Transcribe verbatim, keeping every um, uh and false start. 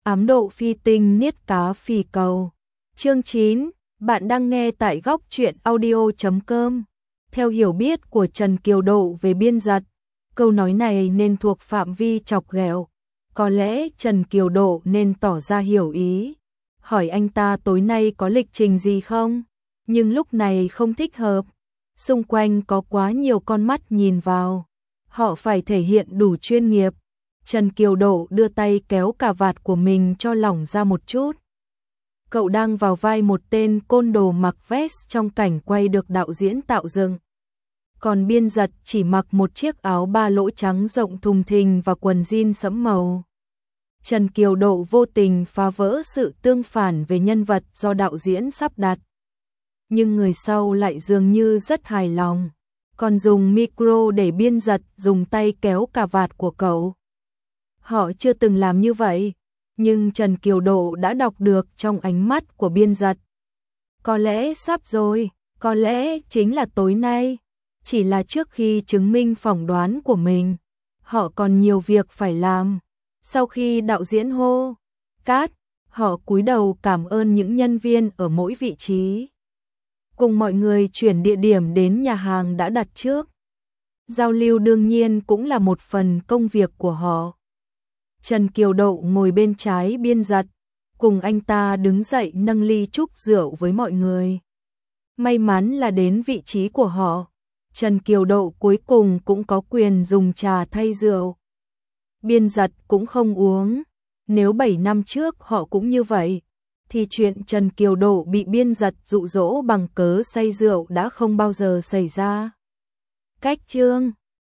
Ám độ phi tinh niết cá phì cầu. Chương chín, bạn đang nghe tại góc truyện audio chấm com. Theo hiểu biết của Trần Kiều Độ về biên giật, câu nói này nên thuộc phạm vi chọc ghẹo. Có lẽ Trần Kiều Độ nên tỏ ra hiểu ý, hỏi anh ta tối nay có lịch trình gì không? Nhưng lúc này không thích hợp. Xung quanh có quá nhiều con mắt nhìn vào. Họ phải thể hiện đủ chuyên nghiệp. Trần Kiều Độ đưa tay kéo cà vạt của mình cho lỏng ra một chút. Cậu đang vào vai một tên côn đồ mặc vest trong cảnh quay được đạo diễn tạo dựng. Còn biên giật chỉ mặc một chiếc áo ba lỗ trắng rộng thùng thình và quần jean sẫm màu. Trần Kiều Độ vô tình phá vỡ sự tương phản về nhân vật do đạo diễn sắp đặt. Nhưng người sau lại dường như rất hài lòng, còn dùng micro để biên giật dùng tay kéo cà vạt của cậu. Họ chưa từng làm như vậy, nhưng Trần Kiều Độ đã đọc được trong ánh mắt của biên giật. Có lẽ sắp rồi, có lẽ chính là tối nay, chỉ là trước khi chứng minh phỏng đoán của mình, họ còn nhiều việc phải làm. Sau khi đạo diễn hô cát, họ cúi đầu cảm ơn những nhân viên ở mỗi vị trí. Cùng mọi người chuyển địa điểm đến nhà hàng đã đặt trước. Giao lưu đương nhiên cũng là một phần công việc của họ. Trần Kiều Độ ngồi bên trái biên giật, cùng anh ta đứng dậy nâng ly chúc rượu với mọi người. May mắn là đến vị trí của họ, Trần Kiều Độ cuối cùng cũng có quyền dùng trà thay rượu. Biên giật cũng không uống, nếu bảy năm trước họ cũng như vậy, thì chuyện Trần Kiều Độ bị biên giật dụ dỗ bằng cớ say rượu đã không bao giờ xảy ra. Cách chương